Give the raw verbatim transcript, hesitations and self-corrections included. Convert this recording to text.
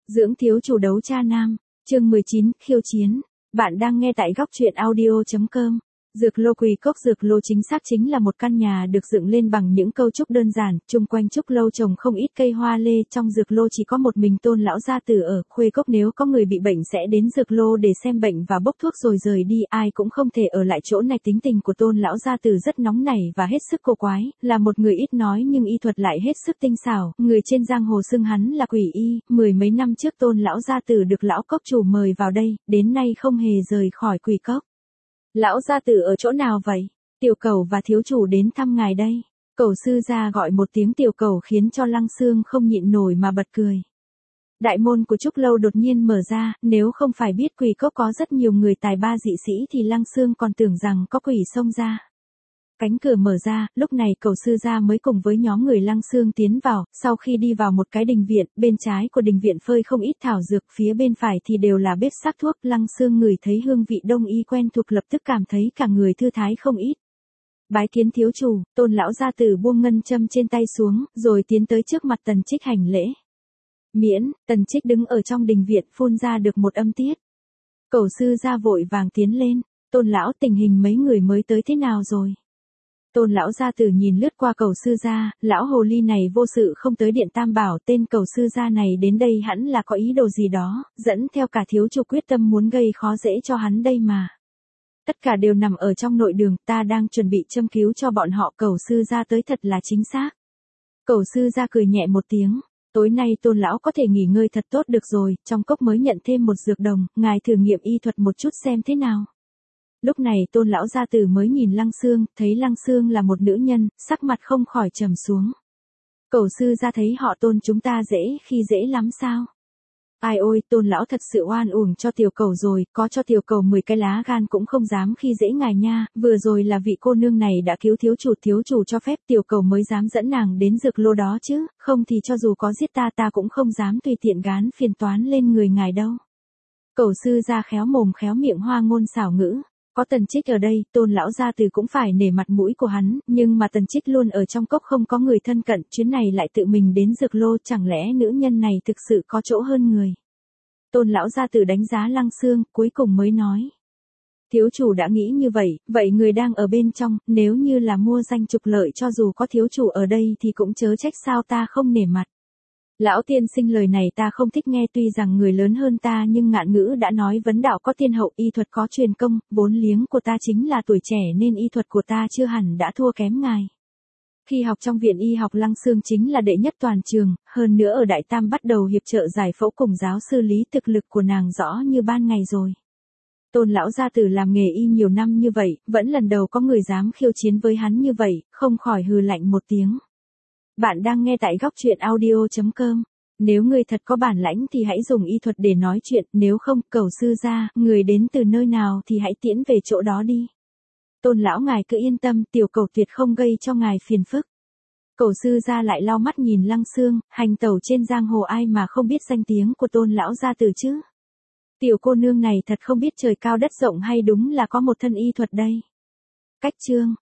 Dưỡng thiếu chủ đấu cha nam, chương mười chín, khiêu chiến. Bạn đang nghe tại góc truyện audio chấm com. Dược lô Quỳ Cốc Dược lô chính xác chính là một căn nhà được dựng lên bằng những cấu trúc đơn giản, chung quanh trúc lâu trồng không ít cây hoa lê, trong dược lô chỉ có một mình Tôn lão gia tử ở, Khuê Cốc nếu có người bị bệnh sẽ đến dược lô để xem bệnh và bốc thuốc rồi rời đi, ai cũng không thể ở lại chỗ này. Tính tình của Tôn lão gia tử rất nóng nảy và hết sức cổ quái, là một người ít nói nhưng y thuật lại hết sức tinh xảo, người trên giang hồ xưng hắn là Quỷ Y. Mười mấy năm trước Tôn lão gia tử được lão cốc chủ mời vào đây, đến nay không hề rời khỏi Quỳ Cốc. Lão gia tử ở chỗ nào vậy? Tiểu Cẩu và thiếu chủ đến thăm ngài đây. Cẩu sư gia gọi một tiếng Tiểu Cẩu khiến cho Lăng Xương không nhịn nổi mà bật cười. Đại môn của trúc lâu đột nhiên mở ra, nếu không phải biết Quỳ Cốc có rất nhiều người tài ba dị sĩ thì Lăng Xương còn tưởng rằng có quỷ xông ra. Cánh cửa mở ra, lúc này Cẩu sư gia mới cùng với nhóm người Lăng Xương tiến vào, sau khi đi vào một cái đình viện, bên trái của đình viện phơi không ít thảo dược, phía bên phải thì đều là bếp sắc thuốc. Lăng Xương ngửi thấy hương vị đông y quen thuộc lập tức cảm thấy cả người thư thái không ít. Bái kiến thiếu chủ. Tôn lão gia tử buông ngân châm trên tay xuống, rồi tiến tới trước mặt Tần Trích hành lễ. Miễn. Tần Trích đứng ở trong đình viện phun ra được một âm tiết. Cẩu sư gia vội vàng tiến lên. Tôn lão, tình hình mấy người mới tới thế nào rồi? Tôn lão gia tử nhìn lướt qua Cẩu sư gia, lão hồ ly này vô sự không tới điện Tam Bảo, tên Cẩu sư gia này đến đây hẳn là có ý đồ gì đó, dẫn theo cả thiếu chủ quyết tâm muốn gây khó dễ cho hắn đây mà. Tất cả đều nằm ở trong nội đường, ta đang chuẩn bị châm cứu cho bọn họ. Cẩu sư gia tới thật là chính xác. Cẩu sư gia cười nhẹ một tiếng. Tối nay Tôn lão có thể nghỉ ngơi thật tốt được rồi, trong cốc mới nhận thêm một dược đồng, ngài thử nghiệm y thuật một chút xem thế nào. Lúc này Tôn lão gia tử mới nhìn Lăng Xương, thấy Lăng Xương là một nữ nhân, sắc mặt không khỏi trầm xuống. Cẩu sư gia thấy họ Tôn chúng ta dễ khi dễ lắm sao? Ai ôi, Tôn lão thật sự oan uổng cho Tiểu Cẩu rồi, có cho Tiểu Cẩu mười cái lá gan cũng không dám khi dễ ngài nha, vừa rồi là vị cô nương này đã cứu thiếu chủ, thiếu chủ cho phép Tiểu Cẩu mới dám dẫn nàng đến dược lô đó chứ, không thì cho dù có giết ta ta cũng không dám tùy tiện gán phiền toán lên người ngài đâu. Cẩu sư gia khéo mồm khéo miệng hoa ngôn xảo ngữ. Có Tần Trích ở đây, Tôn lão gia tử cũng phải nể mặt mũi của hắn, nhưng mà Tần Trích luôn ở trong cốc không có người thân cận, chuyến này lại tự mình đến dược lô, chẳng lẽ nữ nhân này thực sự có chỗ hơn người. Tôn lão gia tử đánh giá Lăng Xương, cuối cùng mới nói. Thiếu chủ đã nghĩ như vậy, vậy người đang ở bên trong, nếu như là mua danh trục lợi cho dù có thiếu chủ ở đây thì cũng chớ trách sao ta không nể mặt. Lão tiên sinh lời này ta không thích nghe, tuy rằng người lớn hơn ta nhưng ngạn ngữ đã nói vấn đạo có tiên hậu, y thuật có truyền công, vốn liếng của ta chính là tuổi trẻ nên y thuật của ta chưa hẳn đã thua kém ngài. Khi học trong viện y học Lăng Xương chính là đệ nhất toàn trường, hơn nữa ở Đại Tam bắt đầu hiệp trợ giải phẫu cùng giáo sư Lý, thực lực của nàng rõ như ban ngày rồi. Tôn lão gia tử làm nghề y nhiều năm như vậy, vẫn lần đầu có người dám khiêu chiến với hắn như vậy, không khỏi hừ lạnh một tiếng. Bạn đang nghe tại góc truyện audio chấm com. Nếu người thật có bản lãnh thì hãy dùng y thuật để nói chuyện, nếu không, Cẩu sư gia, người đến từ nơi nào thì hãy tiễn về chỗ đó đi. Tôn lão ngài cứ yên tâm, Tiểu Cẩu tuyệt không gây cho ngài phiền phức. Cẩu sư gia lại lau mắt nhìn Lăng Xương, hành tẩu trên giang hồ ai mà không biết danh tiếng của Tôn lão gia tử chứ. Tiểu cô nương này thật không biết trời cao đất rộng hay đúng là có một thân y thuật đây. Cách chương.